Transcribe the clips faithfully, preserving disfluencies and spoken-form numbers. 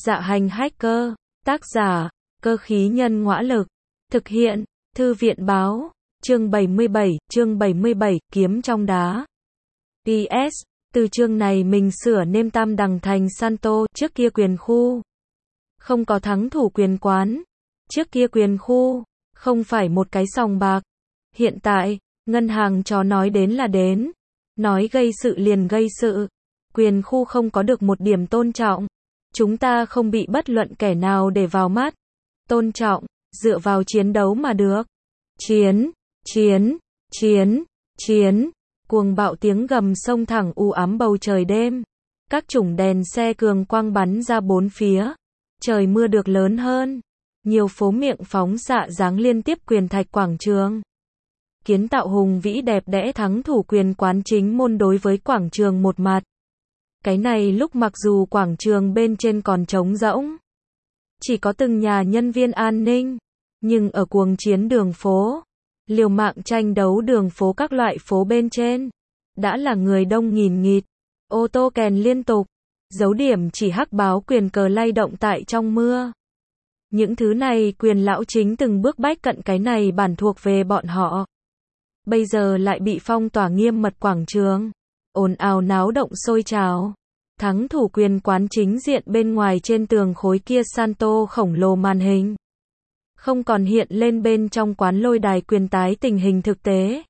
Dạ hành hacker, tác giả, cơ khí nhân ngõa lực, thực hiện, thư viện báo, chương bảy mươi bảy, chương bảy mươi bảy, kiếm trong đá. pê ét, từ chương này mình sửa nêm tam đằng thành Santo, trước kia quyền khu. Không có thắng thủ quyền quán. Trước kia quyền khu, không phải một cái sòng bạc. Hiện tại, ngân hàng chó nói đến là đến. Nói gây sự liền gây sự. Quyền khu không có được một điểm tôn trọng. Chúng ta không bị bất luận kẻ nào để vào mắt. Tôn trọng, dựa vào chiến đấu mà được. Chiến, chiến, chiến, chiến. Cuồng bạo tiếng gầm xông thẳng u ám bầu trời đêm. Các chủng đèn xe cường quang bắn ra bốn phía. Trời mưa được lớn hơn. Nhiều phố miệng phóng xạ giáng liên tiếp quyền thạch quảng trường. Kiến tạo hùng vĩ đẹp đẽ thắng thủ quyền quán chính môn đối với quảng trường một mặt. Cái này lúc mặc dù quảng trường bên trên còn trống rỗng. Chỉ có từng nhà nhân viên an ninh. Nhưng ở cuồng chiến đường phố, liều mạng tranh đấu đường phố các loại phố bên trên, đã là người đông nghìn nghịt. Ô tô kèn liên tục. Dấu điểm chỉ hắc báo quyền cờ lay động tại trong mưa. Những thứ này quyền lão chính từng bước bách cận cái này bản thuộc về bọn họ. Bây giờ lại bị phong tỏa nghiêm mật quảng trường. Ồn ào náo động sôi trào. Thắng thủ quyền quán chính diện bên ngoài trên tường khối kia Santo khổng lồ màn hình. Không còn hiện lên bên trong quán lôi đài quyền tái tình hình thực tế.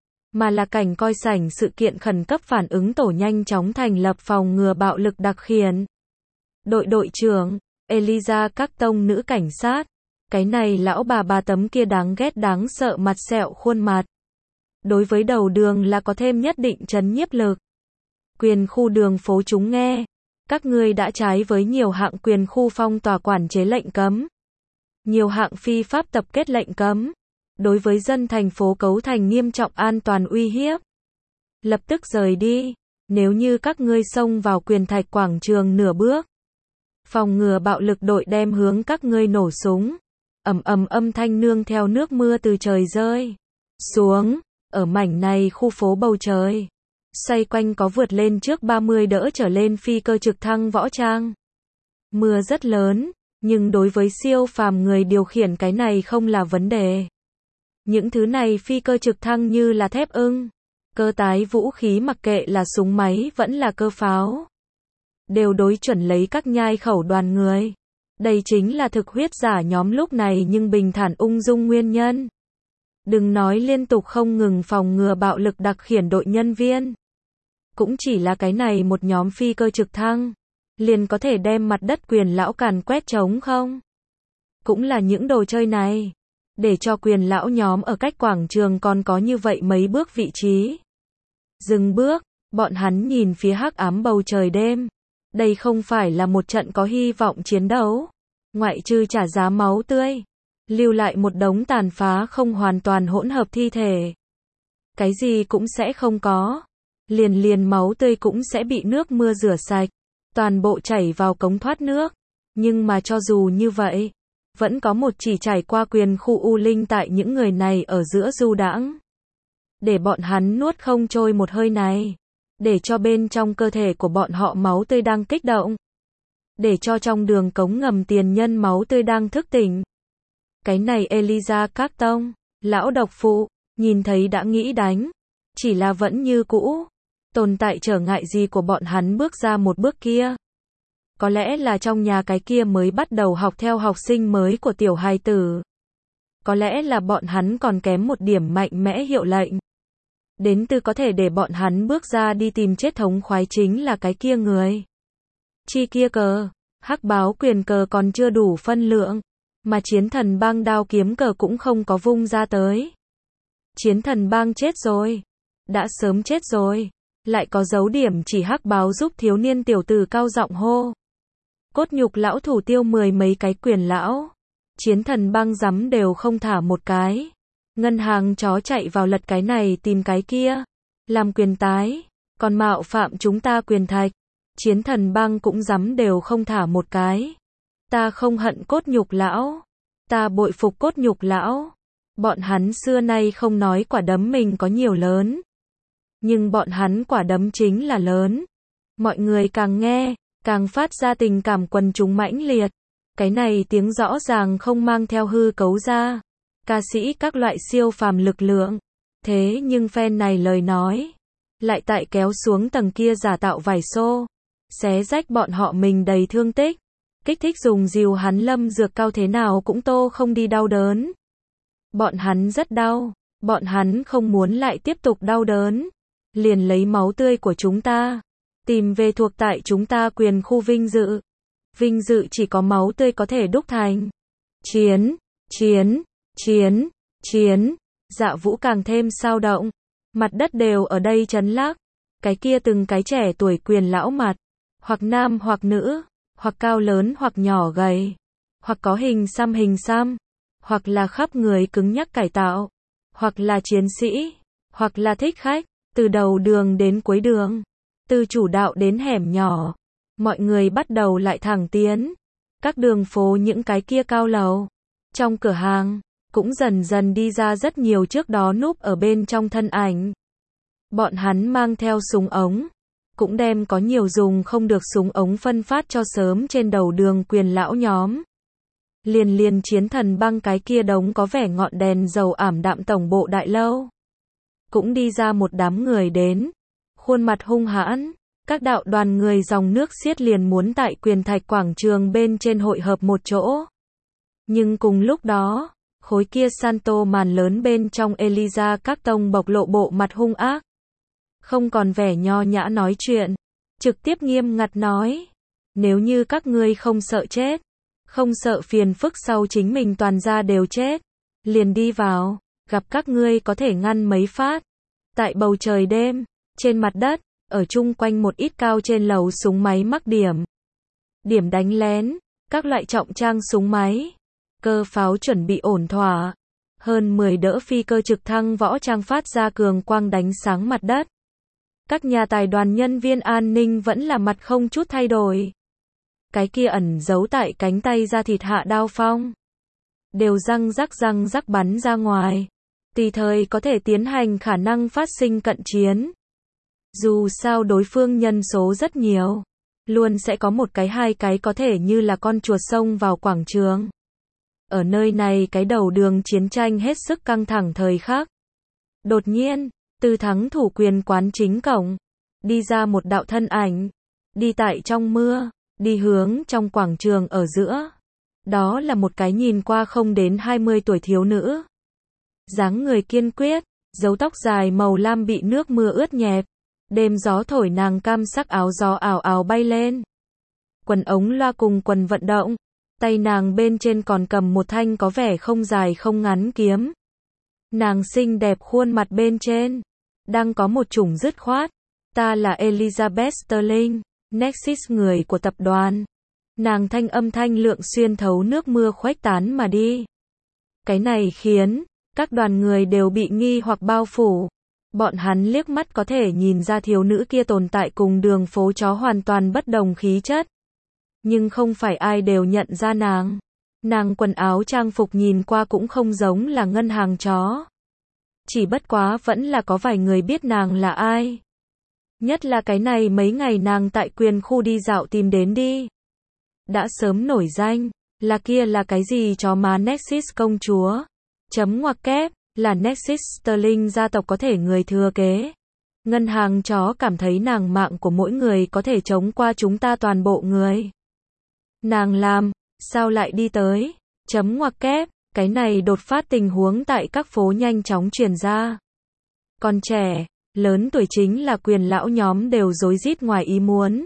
Mà là cảnh coi sảnh sự kiện khẩn cấp phản ứng tổ nhanh chóng thành lập phòng ngừa bạo lực đặc khiển. Đội đội trưởng, Eliza các tông nữ cảnh sát. Cái này lão bà bà tấm kia đáng ghét đáng sợ mặt sẹo khuôn mặt. Đối với đầu đường là có thêm nhất định trấn nhiếp lực. Quyền khu đường phố chúng nghe. Các ngươi đã trái với nhiều hạng quyền khu phong tỏa quản chế lệnh cấm. Nhiều hạng phi pháp tập kết lệnh cấm. Đối với dân thành phố cấu thành nghiêm trọng an toàn uy hiếp. Lập tức rời đi. Nếu như các ngươi xông vào quyền thạch quảng trường nửa bước. Phòng ngừa bạo lực đội đem hướng các ngươi nổ súng. Ầm ầm âm thanh nương theo nước mưa từ trời rơi xuống. Ở mảnh này khu phố bầu trời. Xoay quanh có vượt lên trước ba mươi đỡ trở lên phi cơ trực thăng võ trang. Mưa rất lớn. Nhưng đối với siêu phàm người điều khiển cái này không là vấn đề. Những thứ này phi cơ trực thăng như là thép ưng. Cơ tái vũ khí mặc kệ là súng máy vẫn là cơ pháo. Đều đối chuẩn lấy các nhai khẩu đoàn người. Đây chính là thực huyết giả nhóm lúc này nhưng bình thản ung dung nguyên nhân. Đừng nói liên tục không ngừng phòng ngừa bạo lực đặc khiển đội nhân viên. Cũng chỉ là cái này một nhóm phi cơ trực thăng. Liền có thể đem mặt đất quyền lão càn quét trống không? Cũng là những đồ chơi này. Để cho quyền lão nhóm ở cách quảng trường còn có như vậy mấy bước vị trí. Dừng bước, bọn hắn nhìn phía hắc ám bầu trời đêm. Đây không phải là một trận có hy vọng chiến đấu. Ngoại trừ trả giá máu tươi. Lưu lại một đống tàn phá không hoàn toàn hỗn hợp thi thể. Cái gì cũng sẽ không có. Liền liền máu tươi cũng sẽ bị nước mưa rửa sạch. Toàn bộ chảy vào cống thoát nước. Nhưng mà cho dù như vậy, vẫn có một chỉ trải qua quyền khu u linh tại những người này ở giữa du đãng. Để bọn hắn nuốt không trôi một hơi này. Để cho bên trong cơ thể của bọn họ máu tươi đang kích động. Để cho trong đường cống ngầm tiền nhân máu tươi đang thức tỉnh. Cái này Eliza Carton, lão độc phụ, nhìn thấy đã nghĩ đánh. Chỉ là vẫn như cũ. Tồn tại trở ngại gì của bọn hắn bước ra một bước kia. Có lẽ là trong nhà cái kia mới bắt đầu học theo học sinh mới của tiểu hài tử. Có lẽ là bọn hắn còn kém một điểm mạnh mẽ hiệu lệnh. Đến từ có thể để bọn hắn bước ra đi tìm chết thống khoái chính là cái kia người. Chi kia cờ, hắc báo quyền cờ còn chưa đủ phân lượng. Mà chiến thần bang đao kiếm cờ cũng không có vung ra tới. Chiến thần bang chết rồi. Đã sớm chết rồi. Lại có dấu điểm chỉ hắc báo giúp thiếu niên tiểu tử cao giọng hô. Cốt nhục lão thủ tiêu mười mấy cái quyền lão. Chiến thần băng rắm đều không thả một cái. Ngân hàng chó chạy vào lật cái này tìm cái kia. Làm quyền tái. Còn mạo phạm chúng ta quyền thạch. Chiến thần băng cũng rắm đều không thả một cái. Ta không hận cốt nhục lão. Ta bội phục cốt nhục lão. Bọn hắn xưa nay không nói quả đấm mình có nhiều lớn. Nhưng bọn hắn quả đấm chính là lớn. Mọi người càng nghe, càng phát ra tình cảm quần chúng mãnh liệt. Cái này tiếng rõ ràng không mang theo hư cấu ra ca sĩ các loại siêu phàm lực lượng. Thế nhưng fan này lời nói lại tại kéo xuống tầng kia giả tạo vài xô, xé rách bọn họ mình đầy thương tích, kích thích dùng dìu hắn lâm dược cao thế nào cũng tô không đi đau đớn. Bọn hắn rất đau, bọn hắn không muốn lại tiếp tục đau đớn, liền lấy máu tươi của chúng ta, tìm về thuộc tại chúng ta quyền khu vinh dự. Vinh dự chỉ có máu tươi có thể đúc thành. Chiến, chiến, chiến, chiến. Dạ Vũ càng thêm sao động. Mặt đất đều ở đây chấn lắc. Cái kia từng cái trẻ tuổi quyền lão mặt, hoặc nam hoặc nữ, hoặc cao lớn hoặc nhỏ gầy, hoặc có hình xăm hình xăm, hoặc là khắp người cứng nhắc cải tạo, hoặc là chiến sĩ, hoặc là thích khách, từ đầu đường đến cuối đường, từ chủ đạo đến hẻm nhỏ, mọi người bắt đầu lại thẳng tiến. Các đường phố những cái kia cao lầu, trong cửa hàng, cũng dần dần đi ra rất nhiều trước đó núp ở bên trong thân ảnh. Bọn hắn mang theo súng ống, cũng đem có nhiều dùng không được súng ống phân phát cho sớm trên đầu đường quyền lão nhóm. Liền liền chiến thần băng cái kia đống có vẻ ngọn đèn dầu ảm đạm tổng bộ đại lâu. Cũng đi ra một đám người đến, khuôn mặt hung hãn, các đạo đoàn người dòng nước xiết liền muốn tại quyền thạch quảng trường bên trên hội hợp một chỗ. Nhưng cùng lúc đó, khối kia Santo màn lớn bên trong Eliza các tông bộc lộ bộ mặt hung ác. Không còn vẻ nho nhã nói chuyện, trực tiếp nghiêm ngặt nói, nếu như các ngươi không sợ chết, không sợ phiền phức sau chính mình toàn gia đều chết, liền đi vào, gặp các ngươi có thể ngăn mấy phát. Tại bầu trời đêm, trên mặt đất, ở chung quanh một ít cao trên lầu súng máy mắc điểm. Điểm đánh lén, các loại trọng trang súng máy, cơ pháo chuẩn bị ổn thỏa. Hơn mười đỡ phi cơ trực thăng võ trang phát ra cường quang đánh sáng mặt đất. Các nhà tài đoàn nhân viên an ninh vẫn là mặt không chút thay đổi. Cái kia ẩn giấu tại cánh tay da thịt hạ đao phong, đều răng rắc răng rắc bắn ra ngoài. Tùy thời có thể tiến hành khả năng phát sinh cận chiến. Dù sao đối phương nhân số rất nhiều, luôn sẽ có một cái hai cái có thể như là con chuột xông vào quảng trường. Ở nơi này cái đầu đường chiến tranh hết sức căng thẳng thời khắc. Đột nhiên, từ thắng thủ quyền quán chính cổng, đi ra một đạo thân ảnh, đi tại trong mưa, đi hướng trong quảng trường ở giữa. Đó là một cái nhìn qua không đến hai mươi tuổi thiếu nữ. Dáng người kiên quyết, râu tóc dài màu lam bị nước mưa ướt nhẹp. Đêm gió thổi nàng cam sắc áo gió ảo ảo bay lên. Quần ống loa cùng quần vận động. Tay nàng bên trên còn cầm một thanh có vẻ không dài không ngắn kiếm. Nàng xinh đẹp khuôn mặt bên trên đang có một chủng dứt khoát. Ta là Elizabeth Sterling, Nexus người của tập đoàn. Nàng thanh âm thanh lượng xuyên thấu nước mưa khuếch tán mà đi. Cái này khiến các đoàn người đều bị nghi hoặc bao phủ. Bọn hắn liếc mắt có thể nhìn ra thiếu nữ kia tồn tại cùng đường phố chó hoàn toàn bất đồng khí chất. Nhưng không phải ai đều nhận ra nàng. Nàng quần áo trang phục nhìn qua cũng không giống là ngân hàng chó. Chỉ bất quá vẫn là có vài người biết nàng là ai. Nhất là cái này mấy ngày nàng tại quyền khu đi dạo tìm đến đi. Đã sớm nổi danh, là kia là cái gì chó má Nexus công chúa. Chấm ngoặc kép, là Nexus Sterling gia tộc có thể người thừa kế. Ngân hàng chó cảm thấy nàng mạng của mỗi người có thể chống qua chúng ta toàn bộ người. Nàng làm, sao lại đi tới? Chấm ngoặc kép, cái này đột phát tình huống tại các phố nhanh chóng truyền ra. Còn trẻ, lớn tuổi chính là quyền lão nhóm đều rối rít ngoài ý muốn.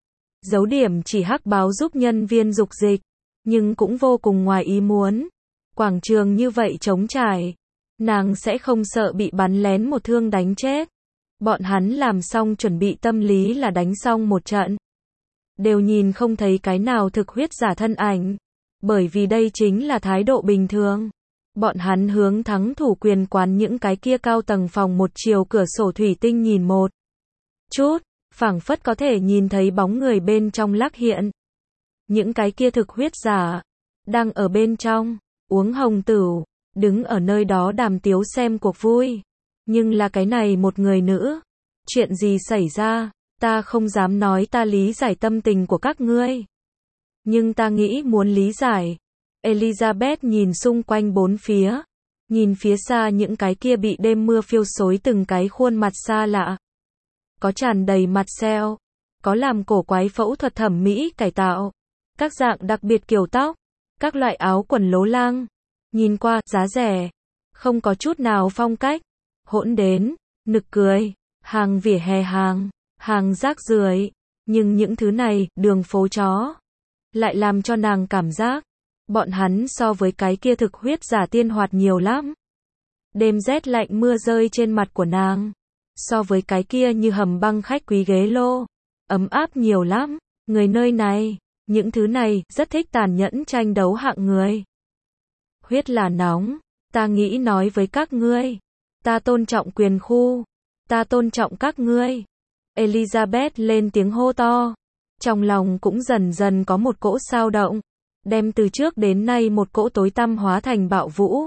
Dấu điểm chỉ hắc báo giúp nhân viên dục dịch, nhưng cũng vô cùng ngoài ý muốn. Quảng trường như vậy trống trải, nàng sẽ không sợ bị bắn lén một thương đánh chết. Bọn hắn làm xong chuẩn bị tâm lý là đánh xong một trận. Đều nhìn không thấy cái nào thực huyết giả thân ảnh. Bởi vì đây chính là thái độ bình thường. Bọn hắn hướng thắng thủ quyền quán những cái kia cao tầng phòng một chiều cửa sổ thủy tinh nhìn một chút, phảng phất có thể nhìn thấy bóng người bên trong lắc hiện. Những cái kia thực huyết giả, đang ở bên trong, uống hồng tửu, đứng ở nơi đó đàm tiếu xem cuộc vui. Nhưng là cái này một người nữ. Chuyện gì xảy ra? Ta không dám nói ta lý giải tâm tình của các ngươi. Nhưng ta nghĩ muốn lý giải. Elizabeth nhìn xung quanh bốn phía. Nhìn phía xa những cái kia bị đêm mưa phiêu xối từng cái khuôn mặt xa lạ. Có tràn đầy mặt sẹo. Có làm cổ quái phẫu thuật thẩm mỹ cải tạo. Các dạng đặc biệt kiểu tóc. Các loại áo quần lố lang. Nhìn qua, giá rẻ. Không có chút nào phong cách. Hỗn đến, nực cười. Hàng vỉa hè hàng. Hàng rác rưởi. Nhưng những thứ này, đường phố chó. Lại làm cho nàng cảm giác. Bọn hắn so với cái kia thực huyết giả tiên hoạt nhiều lắm. Đêm rét lạnh mưa rơi trên mặt của nàng. So với cái kia như hầm băng khách quý ghế lô. Ấm áp nhiều lắm. Người nơi này, những thứ này, rất thích tàn nhẫn tranh đấu hạng người. Huyết là nóng. Ta nghĩ nói với các ngươi. Ta tôn trọng quyền khu. Ta tôn trọng các ngươi. Elizabeth lên tiếng hô to. Trong lòng cũng dần dần có một cỗ sao động. Đem từ trước đến nay một cỗ tối tăm hóa thành bạo vũ.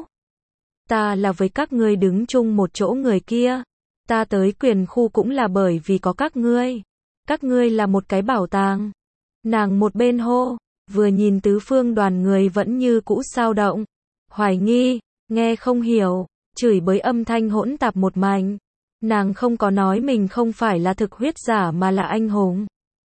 Ta là với các ngươi đứng chung một chỗ người kia. Ta tới quyền khu cũng là bởi vì có các ngươi. Các ngươi là một cái bảo tàng. Nàng một bên hô, vừa nhìn tứ phương đoàn người vẫn như cũ sao động. Hoài nghi, nghe không hiểu, chửi bới âm thanh hỗn tạp một mảnh. Nàng không có nói mình không phải là thực huyết giả mà là anh hùng.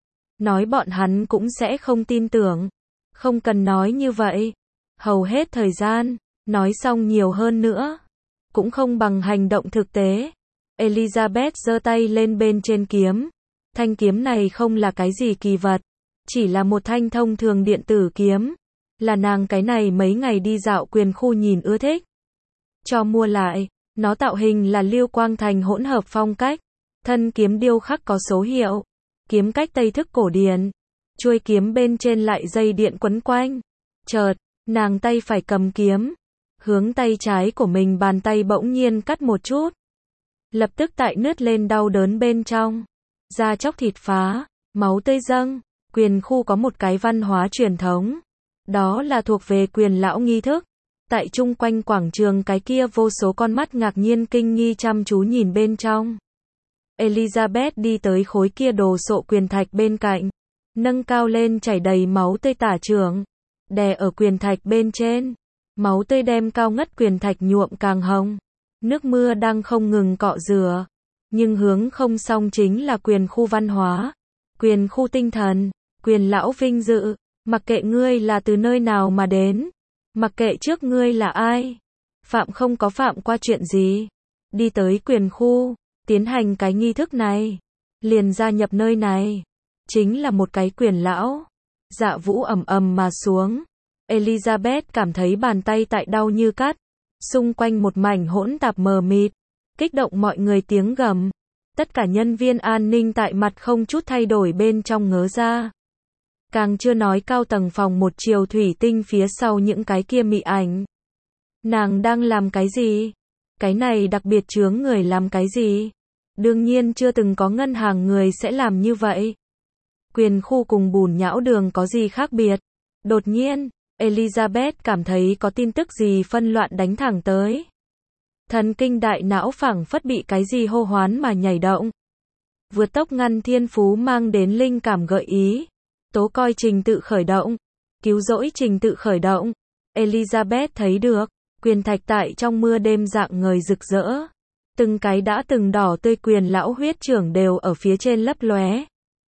Nói bọn hắn cũng sẽ không tin tưởng. Không cần nói như vậy. Hầu hết thời gian, nói xong nhiều hơn nữa. Cũng không bằng hành động thực tế. Elizabeth giơ tay lên bên trên kiếm. Thanh kiếm này không là cái gì kỳ vật. Chỉ là một thanh thông thường điện tử kiếm. Là nàng cái này mấy ngày đi dạo quyền khu nhìn ưa thích. Cho mua lại. Nó tạo hình là Lưu Quang Thành hỗn hợp phong cách. Thân kiếm điêu khắc có số hiệu. Kiếm cách Tây thức cổ điển. Chuôi kiếm bên trên lại dây điện quấn quanh. Chợt, nàng tay phải cầm kiếm. Hướng tay trái của mình bàn tay bỗng nhiên cắt một chút. Lập tức tại nứt lên đau đớn bên trong. Da chóc thịt phá, máu tươi dâng. Quyền khu có một cái văn hóa truyền thống. Đó là thuộc về quyền lão nghi thức. Tại chung quanh quảng trường cái kia vô số con mắt ngạc nhiên kinh nghi chăm chú nhìn bên trong. Elizabeth đi tới khối kia đồ sộ quyền thạch bên cạnh. Nâng cao lên chảy đầy máu tươi tả trưởng. Đè ở quyền thạch bên trên. Máu tươi đem cao ngất quyền thạch nhuộm càng hồng. Nước mưa đang không ngừng cọ rửa. Nhưng hướng không xong chính là quyền khu văn hóa. Quyền khu tinh thần. Quyền lão vinh dự. Mặc kệ ngươi là từ nơi nào mà đến. Mặc kệ trước ngươi là ai. Phạm không có phạm qua chuyện gì. Đi tới quyền khu. Tiến hành cái nghi thức này. Liền gia nhập nơi này. Chính là một cái quyền lão. Dạ vũ ầm ầm mà xuống. Elizabeth cảm thấy bàn tay tại đau như cắt. Xung quanh một mảnh hỗn tạp mờ mịt. Kích động mọi người tiếng gầm. Tất cả nhân viên an ninh tại mặt không chút thay đổi bên trong ngớ ra. Càng chưa nói cao tầng phòng một chiều thủy tinh phía sau những cái kia mị ảnh. Nàng đang làm cái gì? Cái này đặc biệt chướng người làm cái gì? Đương nhiên chưa từng có ngân hàng người sẽ làm như vậy. Quyền khu cùng bùn nhão đường có gì khác biệt? Đột nhiên, Elizabeth cảm thấy có tin tức gì phân loạn đánh thẳng tới. Thần kinh đại não phảng phất bị cái gì hô hoán mà nhảy động. Vượt tốc ngăn thiên phú mang đến linh cảm gợi ý. Tố coi trình tự khởi động. Cứu rỗi trình tự khởi động. Elizabeth thấy được. Quyền thạch tại trong mưa đêm dạng ngời rực rỡ. Từng cái đã từng đỏ tươi quyền lão huyết trưởng đều ở phía trên lấp lóe.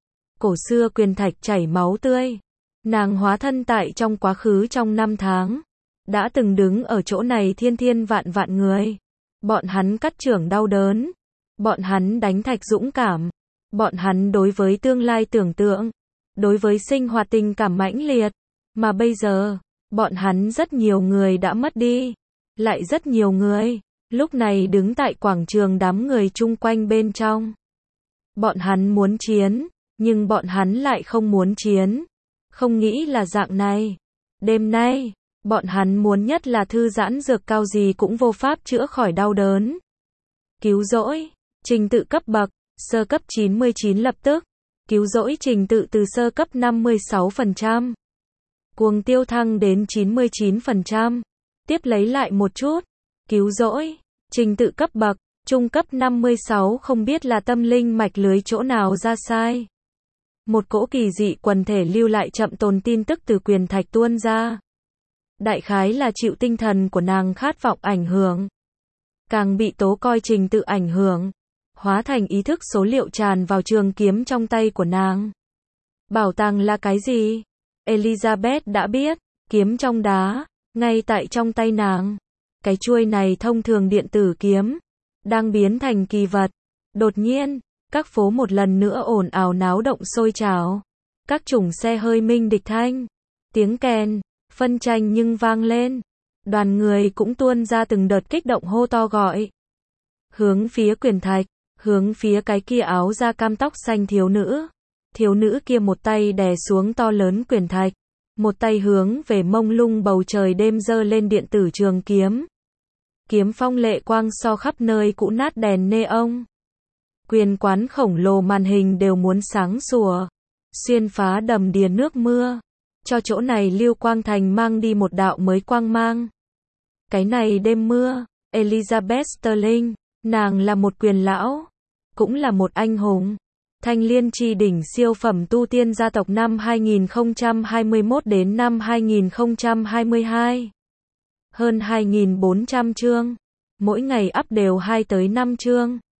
Cổ xưa quyền thạch chảy máu tươi. Nàng hóa thân tại trong quá khứ trong năm tháng. Đã từng đứng ở chỗ này thiên thiên vạn vạn người. Bọn hắn cắt trưởng đau đớn. Bọn hắn đánh thạch dũng cảm. Bọn hắn đối với tương lai tưởng tượng. Đối với sinh hoạt tình cảm mãnh liệt. Mà bây giờ, bọn hắn rất nhiều người đã mất đi. Lại rất nhiều người, lúc này đứng tại quảng trường đám người chung quanh bên trong. Bọn hắn muốn chiến, nhưng bọn hắn lại không muốn chiến. Không nghĩ là dạng này. Đêm nay, bọn hắn muốn nhất là thư giãn dược cao gì cũng vô pháp chữa khỏi đau đớn. Cứu rỗi, trình tự cấp bậc, sơ cấp chín mươi chín lập tức. Cứu rỗi trình tự từ sơ cấp năm mươi sáu phần trăm. Cuồng tiêu thăng đến chín mươi chín phần trăm. Tiếp lấy lại một chút. Cứu rỗi, trình tự cấp bậc, Trung cấp năm mươi sáu không biết là tâm linh mạch lưới chỗ nào ra sai. Một cỗ kỳ dị quần thể lưu lại chậm tồn tin tức từ quyền thạch tuôn ra. Đại khái là chịu tinh thần của nàng khát vọng ảnh hưởng. Càng bị tố coi trình tự ảnh hưởng. Hóa thành ý thức số liệu tràn vào trường kiếm trong tay của nàng. Bảo tàng là cái gì? Elizabeth đã biết. Kiếm trong đá. Ngay tại trong tay nàng. Cái chuôi này thông thường điện tử kiếm. Đang biến thành kỳ vật. Đột nhiên, các phố một lần nữa ồn ào náo động sôi trào. Các chủng xe hơi minh địch thanh. Tiếng kèn, phân tranh nhưng vang lên. Đoàn người cũng tuôn ra từng đợt kích động hô to gọi. Hướng phía quyền thạch, hướng phía cái kia áo da cam tóc xanh thiếu nữ. Thiếu nữ kia một tay đè xuống to lớn quyền thạch. Một tay hướng về mông lung bầu trời đêm giơ lên điện tử trường kiếm. Kiếm phong lệ quang so khắp nơi cũ nát đèn neon. Quyền quán khổng lồ màn hình đều muốn sáng sủa. Xuyên phá đầm đìa nước mưa. Cho chỗ này Lưu Quang Thành mang đi một đạo mới quang mang. Cái này đêm mưa, Elizabeth Sterling, nàng là một quyền lão. Cũng là một anh hùng. Thanh liên chi đỉnh siêu phẩm tu tiên gia tộc năm hai nghìn không trăm hai mươi mốt đến năm hai nghìn không trăm hai mươi hai. Hơn hai nghìn bốn trăm chương. Mỗi ngày up đều hai tới năm chương.